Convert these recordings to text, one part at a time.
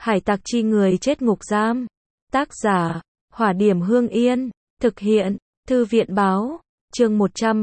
Hải tặc chi người chết ngục giam. Tác giả, Hỏa Điểm Hương Yên. Thực hiện, Thư viện Báo. Chương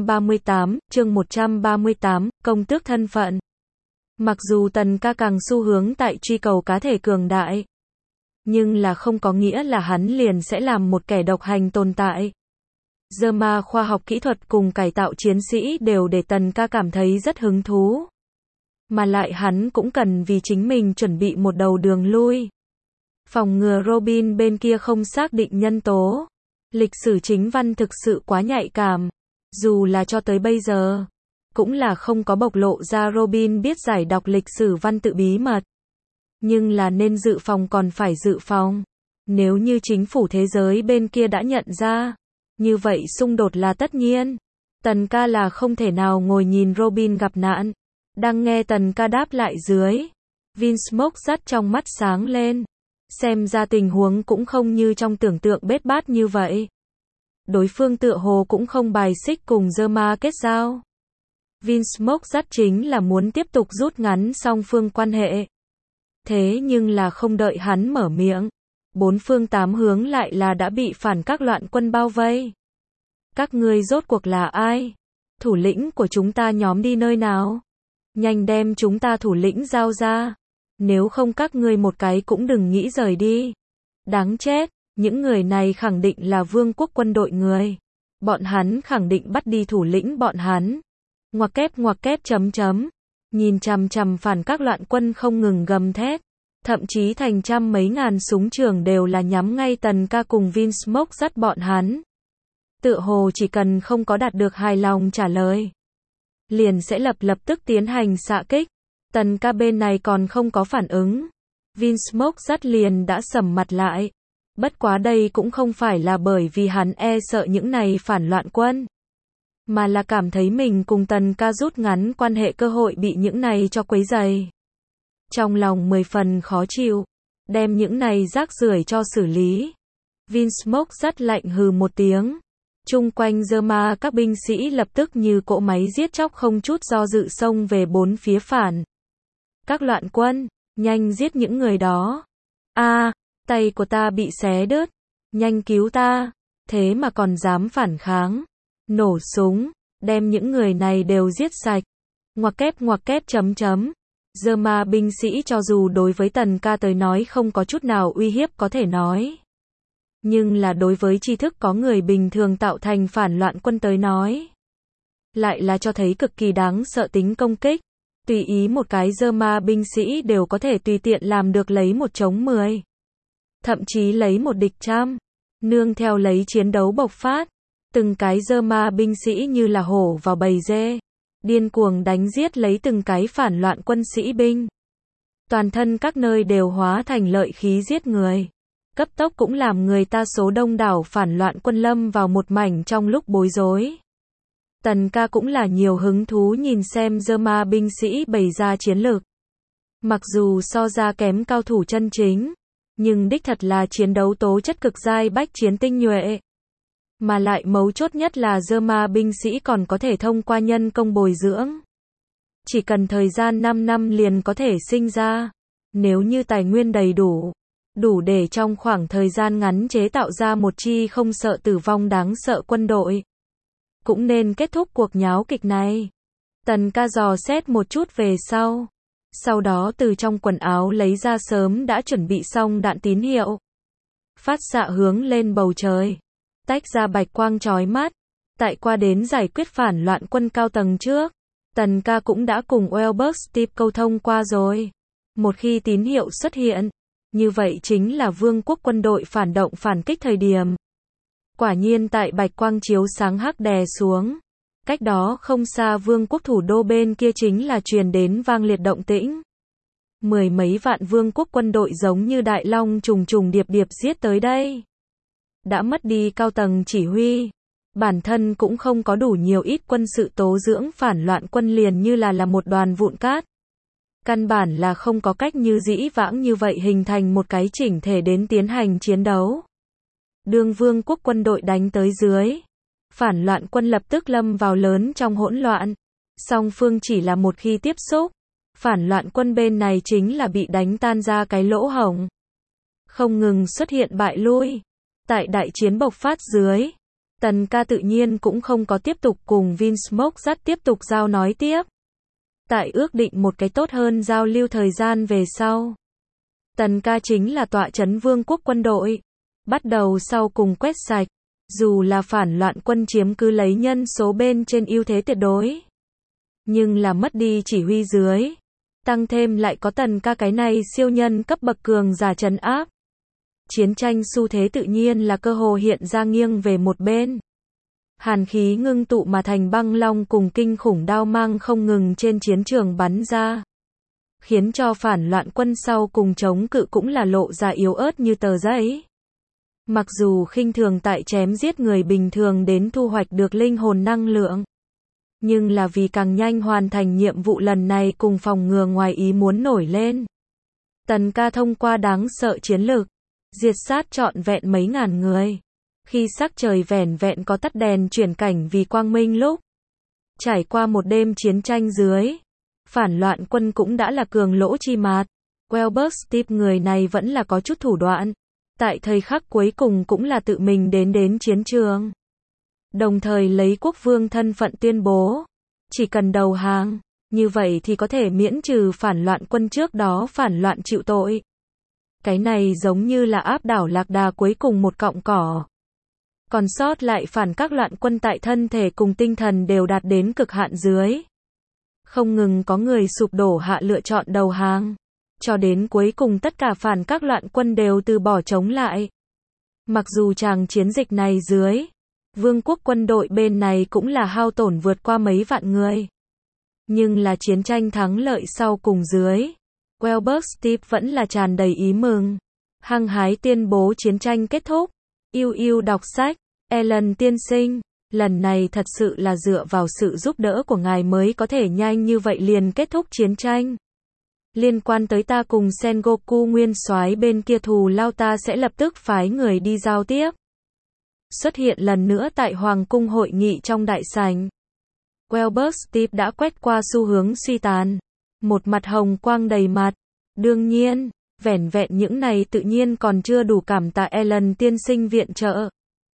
138, công tước thân phận. Mặc dù Tần Ca càng xu hướng tại truy cầu cá thể cường đại, nhưng là không có nghĩa là hắn liền sẽ làm một kẻ độc hành tồn tại. Zerma khoa học kỹ thuật cùng cải tạo chiến sĩ đều để Tần Ca cảm thấy rất hứng thú. Mà lại hắn cũng cần vì chính mình chuẩn bị một đầu đường lui. Phòng ngừa Robin bên kia không xác định nhân tố. Lịch sử chính văn thực sự quá nhạy cảm. Dù là cho tới bây giờ, cũng là không có bộc lộ ra Robin biết giải đọc lịch sử văn tự bí mật. Nhưng là nên dự phòng còn phải dự phòng. Nếu như chính phủ thế giới bên kia đã nhận ra, như vậy xung đột là tất nhiên. Tần Ca là không thể nào ngồi nhìn Robin gặp nạn. Đang nghe Tần Ca đáp lại dưới, Vinsmoke dắt trong mắt sáng lên. Xem ra tình huống cũng không như trong tưởng tượng bết bát như vậy. Đối phương tựa hồ cũng không bài xích cùng Zerma kết giao. Vinsmoke dắt chính là muốn tiếp tục rút ngắn song phương quan hệ. Thế nhưng là không đợi hắn mở miệng, bốn phương tám hướng lại là đã bị phản các loạn quân bao vây. Các ngươi rốt cuộc là ai? Thủ lĩnh của chúng ta nhóm đi nơi nào? Nhanh đem chúng ta thủ lĩnh giao ra. Nếu không các ngươi một cái cũng đừng nghĩ rời đi. Đáng chết, những người này khẳng định là vương quốc quân đội người. Bọn hắn khẳng định bắt đi thủ lĩnh bọn hắn. Ngoặc kép Nhìn chằm chằm phản các loạn quân không ngừng gầm thét. Thậm chí thành trăm mấy ngàn súng trường đều là nhắm ngay Tần Ca cùng Vinsmoke dắt bọn hắn. Tựa hồ chỉ cần không có đạt được hài lòng trả lời, liền sẽ lập tức tiến hành xạ kích. Tần Ca bên này còn không có phản ứng, Vinsmoke dắt liền đã sầm mặt lại. Bất quá đây cũng không phải là bởi vì hắn sợ những này phản loạn quân, mà là cảm thấy mình cùng Tần Ca rút ngắn quan hệ cơ hội bị những này cho quấy rầy. Trong lòng 10 phần khó chịu, đem những này rác rưởi cho xử lý. Vinsmoke dắt lạnh hừ một tiếng. Chung quanh Zerma các binh sĩ lập tức như cỗ máy giết chóc không chút do dự xông về bốn phía phản các loạn quân, nhanh giết những người đó. Tay của ta bị xé đứt, nhanh cứu ta, thế mà còn dám phản kháng. Nổ súng, đem những người này đều giết sạch. Ngoặc kép Zerma binh sĩ cho dù đối với Tần Ca tới nói không có chút nào uy hiếp có thể nói, nhưng là đối với tri thức có người bình thường tạo thành phản loạn quân tới nói, lại là cho thấy cực kỳ đáng sợ tính công kích. Tùy ý một cái Zerma binh sĩ đều có thể tùy tiện làm được lấy một chống 10. Thậm chí lấy một địch trăm. Nương theo lấy chiến đấu bộc phát, từng cái Zerma binh sĩ như là hổ vào bầy dê, điên cuồng đánh giết lấy từng cái phản loạn quân sĩ binh. Toàn thân các nơi đều hóa thành lợi khí giết người. Cấp tốc cũng làm người ta số đông đảo phản loạn quân lâm vào một mảnh trong lúc bối rối. Tần Ca cũng là nhiều hứng thú nhìn xem Zerma binh sĩ bày ra chiến lược. Mặc dù so ra kém cao thủ chân chính, nhưng đích thật là chiến đấu tố chất cực giai bách chiến tinh nhuệ. Mà lại mấu chốt nhất là Zerma binh sĩ còn có thể thông qua nhân công bồi dưỡng. Chỉ cần thời gian 5 năm liền có thể sinh ra. Nếu như tài nguyên đầy đủ để trong khoảng thời gian ngắn chế tạo ra một chi không sợ tử vong đáng sợ quân đội, cũng nên kết thúc cuộc nháo kịch này. Tần Ca dò xét một chút về sau đó từ trong quần áo lấy ra sớm đã chuẩn bị xong đạn tín hiệu, phát xạ hướng lên bầu trời, tách ra bạch quang chói mắt. Tại qua đến giải quyết phản loạn quân cao tầng trước, Tần Ca cũng đã cùng Welbert Steve câu thông qua rồi. Một khi tín hiệu xuất hiện, như vậy chính là vương quốc quân đội phản động phản kích thời điểm. Quả nhiên tại bạch quang chiếu sáng hắc đè xuống, cách đó không xa vương quốc thủ đô bên kia chính là truyền đến vang liệt động tĩnh. Mười mấy vạn vương quốc quân đội giống như đại long trùng trùng điệp điệp giết tới đây. Đã mất đi cao tầng chỉ huy, bản thân cũng không có đủ nhiều ít quân sự tố dưỡng, phản loạn quân liền như là một đoàn vụn cát. Căn bản là không có cách như dĩ vãng như vậy hình thành một cái chỉnh thể đến tiến hành chiến đấu. Đương vương quốc quân đội đánh tới dưới, phản loạn quân lập tức lâm vào lớn trong hỗn loạn. Song phương chỉ là một khi tiếp xúc, phản loạn quân bên này chính là bị đánh tan ra cái lỗ hổng. Không ngừng xuất hiện bại lui. Tại đại chiến bộc phát dưới, Tần ca tự nhiên cũng không có tiếp tục cùng Vinsmoke dắt tiếp tục giao nói tiếp. Tại ước định một cái tốt hơn giao lưu thời gian về sau. Tần ca chính là tọa trấn vương quốc quân đội. Bắt đầu sau cùng quét sạch. Dù là phản loạn quân chiếm cứ lấy nhân số bên trên ưu thế tuyệt đối. Nhưng là mất đi chỉ huy dưới. Tăng thêm lại có Tần ca cái này siêu nhân cấp bậc cường giả trấn áp. Chiến tranh xu thế tự nhiên là cơ hồ hiện ra nghiêng về một bên. Hàn khí ngưng tụ mà thành băng long cùng kinh khủng đao mang không ngừng trên chiến trường bắn ra. Khiến cho phản loạn quân sau cùng chống cự cũng là lộ ra yếu ớt như tờ giấy. Mặc dù khinh thường tại chém giết người bình thường đến thu hoạch được linh hồn năng lượng. Nhưng là vì càng nhanh hoàn thành nhiệm vụ lần này cùng phòng ngừa ngoài ý muốn nổi lên. Tần ca thông qua đáng sợ chiến lược. Diệt sát trọn vẹn mấy ngàn người. Khi sắc trời vẻn vẹn có tắt đèn chuyển cảnh vì quang minh lúc. Trải qua một đêm chiến tranh dưới. Phản loạn quân cũng đã là cường lỗ chi mạt. Welbert Steve người này vẫn là có chút thủ đoạn. Tại thời khắc cuối cùng cũng là tự mình đến chiến trường. Đồng thời lấy quốc vương thân phận tuyên bố. Chỉ cần đầu hàng. Như vậy thì có thể miễn trừ phản loạn quân trước đó phản loạn chịu tội. Cái này giống như là áp đảo lạc đà cuối cùng một cọng cỏ. Còn sót lại phản các loạn quân tại thân thể cùng tinh thần đều đạt đến cực hạn dưới. Không ngừng có người sụp đổ hạ lựa chọn đầu hàng. Cho đến cuối cùng tất cả phản các loạn quân đều từ bỏ chống lại. Mặc dù tràng chiến dịch này dưới, vương quốc quân đội bên này cũng là hao tổn vượt qua mấy vạn người. Nhưng là chiến tranh thắng lợi sau cùng dưới. Welbert Steve vẫn là tràn đầy ý mừng. Hăng hái tuyên bố chiến tranh kết thúc. Yêu đọc sách. Ellen tiên sinh. Lần này thật sự là dựa vào sự giúp đỡ của ngài mới có thể nhanh như vậy liền kết thúc chiến tranh. Liên quan tới ta cùng Sengoku nguyên soái bên kia thù lao ta sẽ lập tức phái người đi giao tiếp. Xuất hiện lần nữa tại Hoàng cung hội nghị trong đại sảnh. Welbert Steve đã quét qua xu hướng suy tàn. Một mặt hồng quang đầy mặt. Đương nhiên, vẻn vẹn những này tự nhiên còn chưa đủ cảm tạ Ellen tiên sinh viện trợ.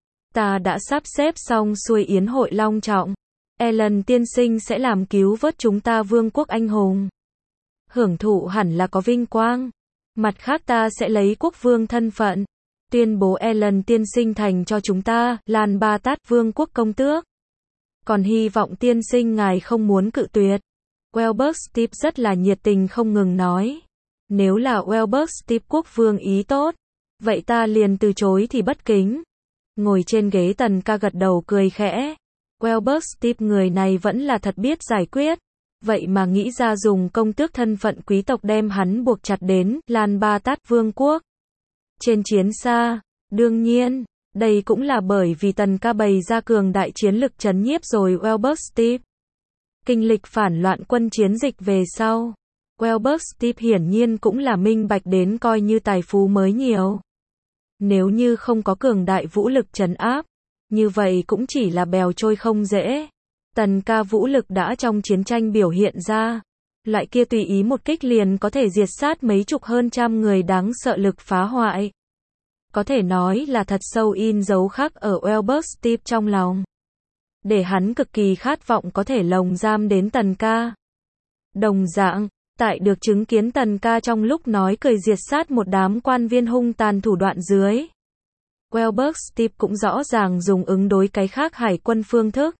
Ta đã sắp xếp xong xuôi yến hội long trọng. Ellen tiên sinh sẽ làm cứu vớt chúng ta vương quốc anh hùng. Hưởng thụ hẳn là có vinh quang. Mặt khác ta sẽ lấy quốc vương thân phận. Tuyên bố Ellen tiên sinh thành cho chúng ta, Lan Ba Tát vương quốc công tước. Còn hy vọng tiên sinh ngài không muốn cự tuyệt. Welbert Steve rất là nhiệt tình không ngừng nói. Nếu là Welbert Steve quốc vương ý tốt, vậy ta liền từ chối thì bất kính. Ngồi trên ghế Tần ca gật đầu cười khẽ. Welbert Steve người này vẫn là thật biết giải quyết. Vậy mà nghĩ ra dùng công tước thân phận quý tộc đem hắn buộc chặt đến Lan Ba Tát vương quốc. Trên chiến xa, đương nhiên, đây cũng là bởi vì Tần ca bày ra cường đại chiến lực trấn nhiếp rồi Welbert Steve. Kinh lịch phản loạn quân chiến dịch về sau, Welbert Steve hiển nhiên cũng là minh bạch đến coi như tài phú mới nhiều. Nếu như không có cường đại vũ lực trấn áp, như vậy cũng chỉ là bèo trôi không dễ. Tần ca vũ lực đã trong chiến tranh biểu hiện ra. Loại kia tùy ý một kích liền có thể diệt sát mấy chục hơn trăm người đáng sợ lực phá hoại. Có thể nói là thật sâu in dấu khắc ở Welbert Steve trong lòng. Để hắn cực kỳ khát vọng có thể lồng giam đến Tần ca. Đồng dạng, tại được chứng kiến Tần ca trong lúc nói cười diệt sát một đám quan viên hung tàn thủ đoạn dưới. Welbert Steve cũng rõ ràng dùng ứng đối cái khác hải quân phương thức.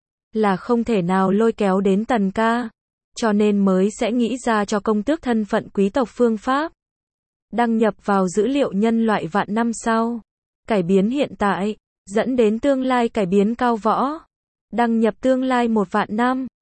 Là không thể nào lôi kéo đến Tần ca. Cho nên mới sẽ nghĩ ra cho công tước thân phận quý tộc phương pháp. Đăng nhập vào dữ liệu nhân loại vạn năm sau. Cải biến hiện tại, dẫn đến tương lai cải biến cao võ. Đăng nhập tương lai 1 vạn năm.